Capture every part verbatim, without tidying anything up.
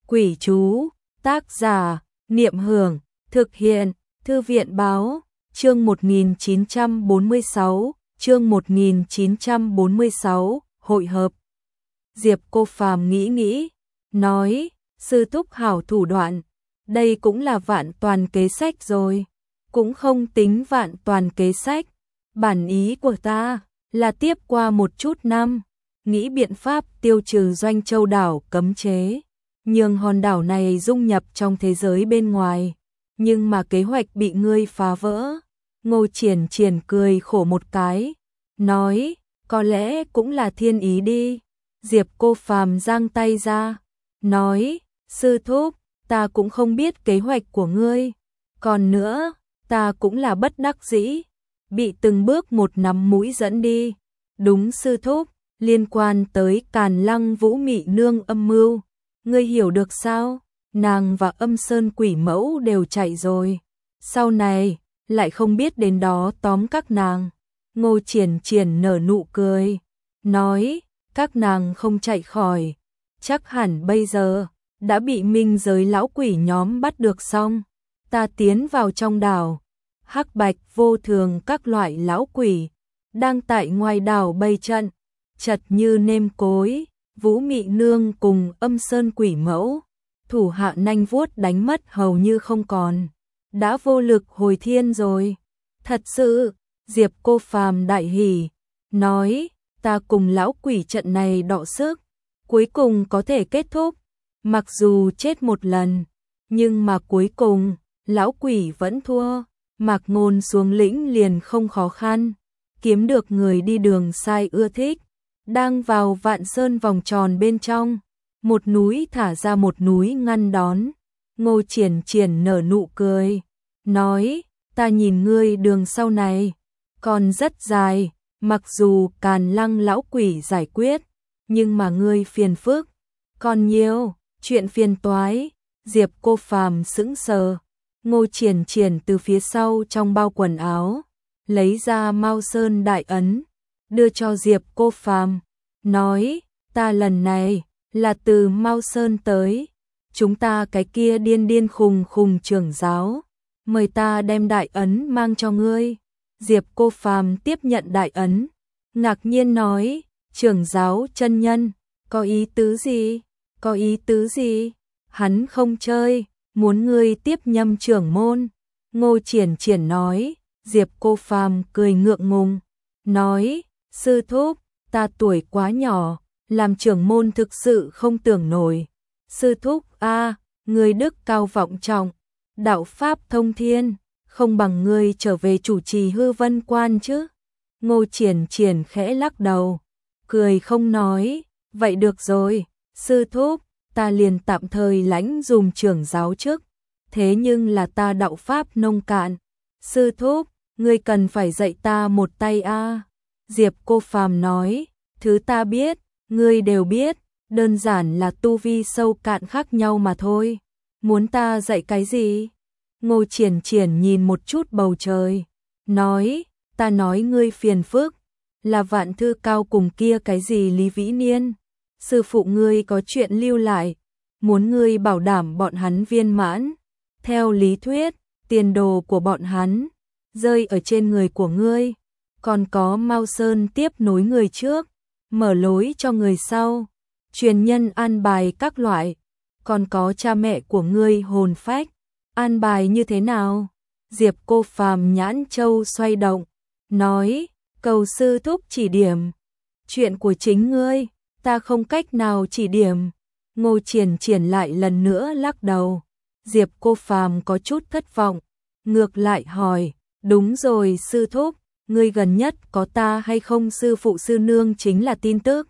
Quỷ chú, tác giả, Niệm Hưởng, thực hiện, Thư viện báo, chương một nghìn chín trăm bốn mươi sáu, chương một nghìn chín trăm bốn mươi sáu, hội hợp. Diệp Cô Phàm nghĩ nghĩ, nói, sư thúc hảo thủ đoạn, đây cũng là vạn toàn kế sách rồi, cũng không tính vạn toàn kế sách, bản ý của ta là tiếp qua một chút năm, nghĩ biện pháp tiêu trừ Doanh Châu đảo cấm chế, nhường hòn đảo này dung nhập trong thế giới bên ngoài, nhưng mà kế hoạch bị ngươi phá vỡ. Ngô Triển Triển cười khổ một cái, nói, có lẽ cũng là thiên ý đi. Diệp Cô Phàm giang tay ra, nói, sư thúc, ta cũng không biết kế hoạch của ngươi, còn nữa, ta cũng là bất đắc dĩ, bị từng bước một nắm mũi dẫn đi. Đúng sư thúc, liên quan tới Càn Lăng Vũ Mị Nương âm mưu, ngươi hiểu được sao? Nàng và Âm Sơn Quỷ Mẫu đều chạy rồi, sau này lại không biết đến đó tóm các nàng. Ngô Triển Triển nở nụ cười, nói, các nàng không chạy khỏi, chắc hẳn bây giờ đã bị minh giới lão quỷ nhóm bắt được xong. Ta tiến vào trong đảo, hắc bạch vô thường các loại lão quỷ đang tại ngoài đảo bày trận, chật như nêm cối. Vũ Mị Nương cùng Âm Sơn Quỷ Mẫu, thủ hạ nanh vuốt đánh mất hầu như không còn, đã vô lực hồi thiên rồi. Thật sự, Diệp Cô Phàm đại hỉ, nói, ta cùng lão quỷ trận này đọ sức, cuối cùng có thể kết thúc, mặc dù chết một lần, nhưng mà cuối cùng, lão quỷ vẫn thua. Mạc Ngôn xuống lĩnh liền không khó khăn, kiếm được người đi đường sai ưa thích, đang vào Vạn Sơn vòng tròn bên trong, một núi thả ra một núi ngăn đón. Ngô Triển Triển nở nụ cười, nói, ta nhìn ngươi đường sau này còn rất dài, mặc dù Càn Lăng lão quỷ giải quyết, nhưng mà ngươi phiền phức còn nhiều, chuyện phiền toái. Diệp Cô Phàm sững sờ. Ngô Triển Triển từ phía sau trong bao quần áo lấy ra Mao Sơn đại ấn, đưa cho Diệp Cô Phàm, nói, ta lần này là từ Mao Sơn tới, chúng ta cái kia điên điên khùng khùng trưởng giáo, mời ta đem đại ấn mang cho ngươi. Diệp Cô Phàm tiếp nhận đại ấn, ngạc nhiên nói, trưởng giáo chân nhân, có ý tứ gì? Có ý tứ gì? Hắn không chơi, muốn ngươi tiếp nhâm trưởng môn. Ngô Triển Triển nói. Diệp Cô Phàm cười ngượng ngùng, nói, sư thúc, ta tuổi quá nhỏ, làm trưởng môn thực sự không tưởng nổi. Sư thúc a, ngươi đức cao vọng trọng, đạo pháp thông thiên, không bằng ngươi trở về chủ trì Hư Vân Quan chứ. Ngô Triển Triển khẽ lắc đầu, cười không nói, vậy được rồi, sư thúc, ta liền tạm thời lãnh dùm trưởng giáo chức, thế nhưng là ta đạo pháp nông cạn. Sư thúc, ngươi cần phải dạy ta một tay a. Diệp Cô Phàm nói, thứ ta biết, ngươi đều biết, đơn giản là tu vi sâu cạn khác nhau mà thôi. Muốn ta dạy cái gì? Ngô Triển Triển nhìn một chút bầu trời, nói, ta nói ngươi phiền phức, là Vạn Thư Cao cùng kia cái gì Lý Vĩ Niên. Sư phụ ngươi có chuyện lưu lại, muốn ngươi bảo đảm bọn hắn viên mãn. Theo lý thuyết, tiền đồ của bọn hắn rơi ở trên người của ngươi, còn có Mao Sơn tiếp nối người trước, mở lối cho người sau, truyền nhân an bài các loại, còn có cha mẹ của ngươi hồn phách, an bài như thế nào? Diệp Cô Phàm nhãn châu xoay động, nói, cầu sư thúc chỉ điểm, chuyện của chính ngươi, ta không cách nào chỉ điểm. Ngô Triển Triển lại lần nữa lắc đầu. Diệp Cô Phàm có chút thất vọng, ngược lại hỏi, đúng rồi sư thúc, ngươi gần nhất có ta hay không? Sư phụ sư nương chính là tin tức.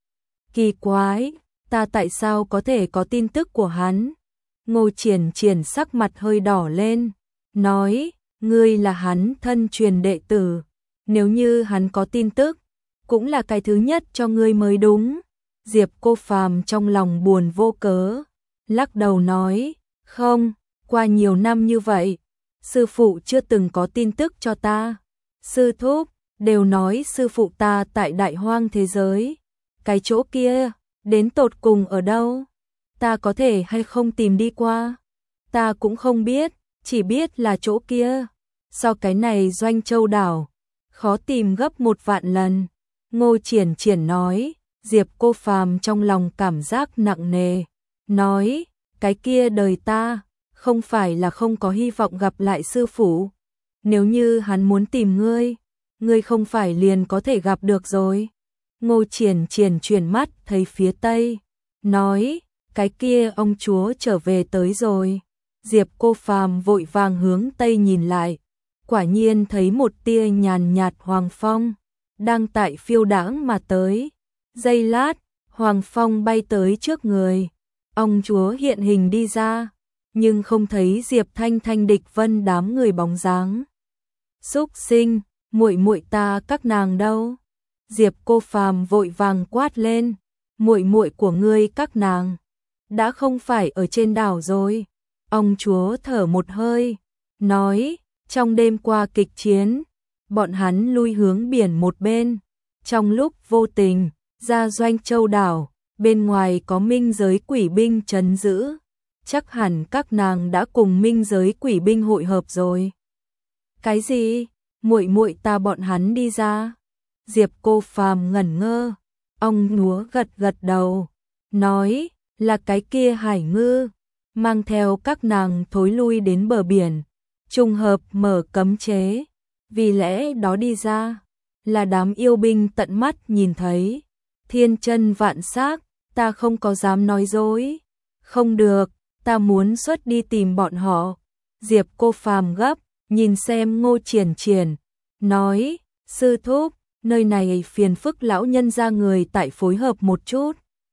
Kỳ quái, ta tại sao có thể có tin tức của hắn? Ngô Triển Triển sắc mặt hơi đỏ lên, nói, ngươi là hắn thân truyền đệ tử, nếu như hắn có tin tức, cũng là cái thứ nhất cho ngươi mới đúng. Diệp Cô Phàm trong lòng buồn vô cớ, lắc đầu nói, không, qua nhiều năm như vậy, sư phụ chưa từng có tin tức cho ta. Sư thúc, đều nói sư phụ ta tại Đại Hoang thế giới, cái chỗ kia, đến tột cùng ở đâu? ta có thể hay không tìm đi qua? Ta cũng không biết, chỉ biết là chỗ kia. So cái này Doanh Châu đảo, khó tìm gấp một vạn lần. Ngô Triển Triển nói, Diệp Cô Phàm trong lòng cảm giác nặng nề. Nói, cái kia đời ta, không phải là không có hy vọng gặp lại sư phụ. Nếu như hắn muốn tìm ngươi, ngươi không phải liền có thể gặp được rồi. Ngô Triển Triển chuyển mắt thấy phía tây, nói, cái kia ông chúa trở về tới rồi. Diệp Cô Phàm vội vàng hướng tây nhìn lại, quả nhiên thấy một tia nhàn nhạt hoàng phong đang tại phiêu đãng mà tới. Giây lát, hoàng phong bay tới trước người, ông chúa hiện hình đi ra, nhưng không thấy Diệp Thanh Thanh Địch Vân đám người bóng dáng. Súc sinh, muội muội ta các nàng đâu? Diệp Cô Phàm vội vàng quát lên, muội muội của ngươi các nàng đã không phải ở trên đảo rồi. Ông chúa thở một hơi, nói, trong đêm qua kịch chiến, bọn hắn lui hướng biển một bên, trong lúc vô tình ra Doanh Châu đảo, bên ngoài có minh giới quỷ binh trấn giữ, chắc hẳn các nàng đã cùng minh giới quỷ binh hội hợp rồi. Cái gì? Muội muội ta bọn hắn đi ra? Diệp Cô Phàm ngẩn ngơ, ông núa gật gật đầu, nói, là cái kia hải ngư, mang theo các nàng thối lui đến bờ biển, trùng hợp mở cấm chế, vì lẽ đó đi ra, là đám yêu binh tận mắt nhìn thấy. Thiên chân vạn xác, ta không có dám nói dối. Không được, ta muốn xuất đi tìm bọn họ. Diệp Cô Phàm gấp, nhìn xem Ngô Triển Triển, nói, sư thúc, nơi này phiền phức lão nhân ra người tại phối hợp một chút.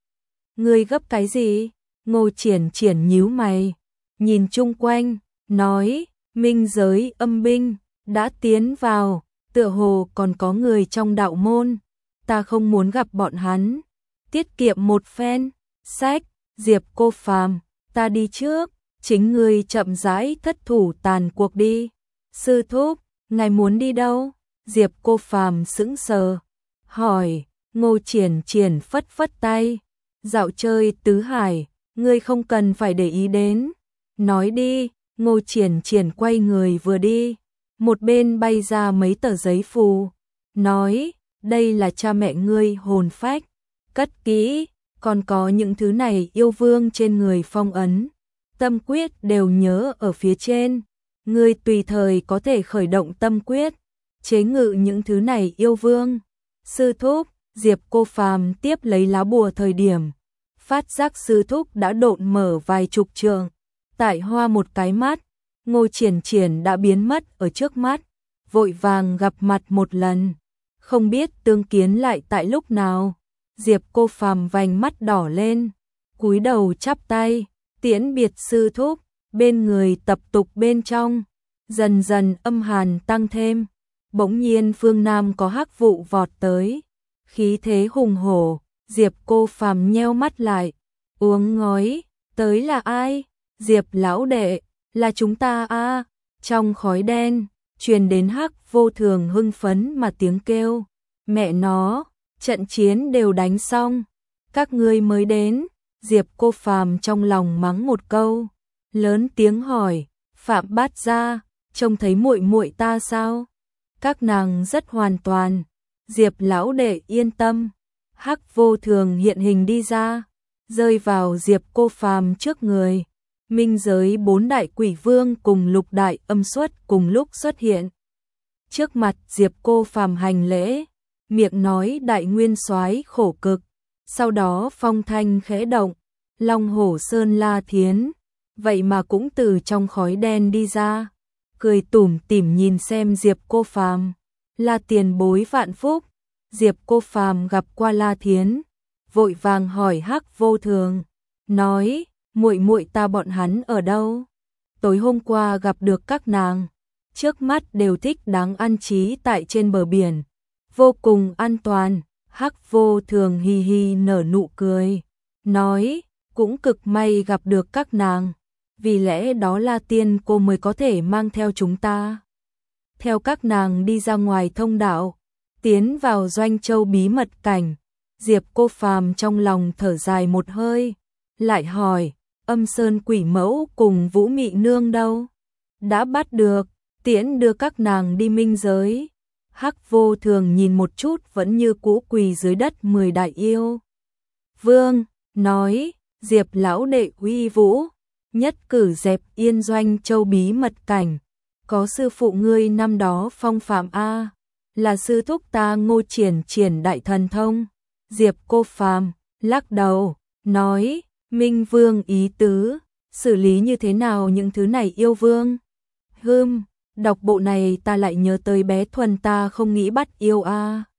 Ngươi gấp cái gì? Ngô Triển Triển nhíu mày, nhìn chung quanh, nói, minh giới âm binh đã tiến vào, tựa hồ còn có người trong đạo môn, ta không muốn gặp bọn hắn. Tiết kiệm một phen, sách, Diệp Cô Phàm, ta đi trước, chính ngươi chậm rãi thất thủ tàn cuộc đi. Sư thúc, ngài muốn đi đâu? Diệp Cô Phàm sững sờ, hỏi. Ngô Triển Triển phất phất tay, dạo chơi tứ hải, ngươi không cần phải để ý đến. Nói đi. Ngô Triển Triển quay người vừa đi, một bên bay ra mấy tờ giấy phù, nói, đây là cha mẹ ngươi hồn phách, cất kỹ, còn có những thứ này yêu vương trên người phong ấn, tâm quyết đều nhớ ở phía trên, ngươi tùy thời có thể khởi động tâm quyết, chế ngự những thứ này yêu vương. Sư thúc, Diệp Cô Phàm tiếp lấy lá bùa thời điểm, phát giác sư thúc đã độn mở vài chục trường. Tại hoa một cái mắt, Ngô Triển Triển đã biến mất ở trước mắt, vội vàng gặp mặt một lần, không biết tương kiến lại tại lúc nào. Diệp Cô Phàm vành mắt đỏ lên, cúi đầu chắp tay, tiễn biệt sư thúc, bên người tập tục bên trong, dần dần âm hàn tăng thêm. Bỗng nhiên phương Nam có hắc vụ vọt tới, khí thế hùng hổ, Diệp Cô Phàm nheo mắt lại, uống ngói, tới là ai? Diệp lão đệ, là chúng ta a. À. Trong khói đen, truyền đến hắc vô thường hưng phấn mà tiếng kêu, mẹ nó, trận chiến đều đánh xong, các ngươi mới đến. Diệp Cô Phàm trong lòng mắng một câu, lớn tiếng hỏi, Phạm Bát Gia, trông thấy muội muội ta sao? Các nàng rất hoàn toàn. Diệp lão đệ yên tâm. Hắc vô thường hiện hình đi ra, rơi vào Diệp Cô Phàm trước người. Minh giới bốn đại quỷ vương cùng lục đại âm xuất cùng lúc xuất hiện. Trước mặt Diệp Cô Phàm hành lễ, miệng nói đại nguyên soái khổ cực, sau đó phong thanh khẽ động, Long Hổ Sơn La Thiến, vậy mà cũng từ trong khói đen đi ra, cười tủm tỉm nhìn xem Diệp Cô Phàm. La tiền bối vạn phúc. Diệp Cô Phàm gặp qua La Thiến, vội vàng hỏi hắc vô thường, nói, muội muội ta bọn hắn ở đâu? Tối hôm qua gặp được các nàng, trước mắt đều thích đáng an trí tại trên bờ biển, vô cùng an toàn. Hắc vô thường hi hi nở nụ cười, nói, cũng cực may gặp được các nàng, vì lẽ đó La tiên cô mới có thể mang theo chúng ta. Theo các nàng đi ra ngoài thông đạo, tiến vào Doanh Châu bí mật cảnh. Diệp Cô Phàm trong lòng thở dài một hơi, lại hỏi, Âm Sơn Quỷ Mẫu cùng Vũ Mị Nương đâu? Đã bắt được, tiễn đưa các nàng đi minh giới. Hắc Vô Thường nhìn một chút vẫn như cũ quỳ dưới đất mười đại yêu vương, nói, Diệp lão đệ uy vũ, nhất cử dẹp Yên Doanh Châu bí mật cảnh, có sư phụ ngươi năm đó phong phạm a, là sư thúc ta Ngô Triển Triển đại thần thông. Diệp Cô Phàm lắc đầu, nói, Minh Vương ý tứ, xử lý như thế nào những thứ này yêu vương? Hừm, đọc bộ này ta lại nhớ tới bé Thuần ta không nghĩ bắt yêu a.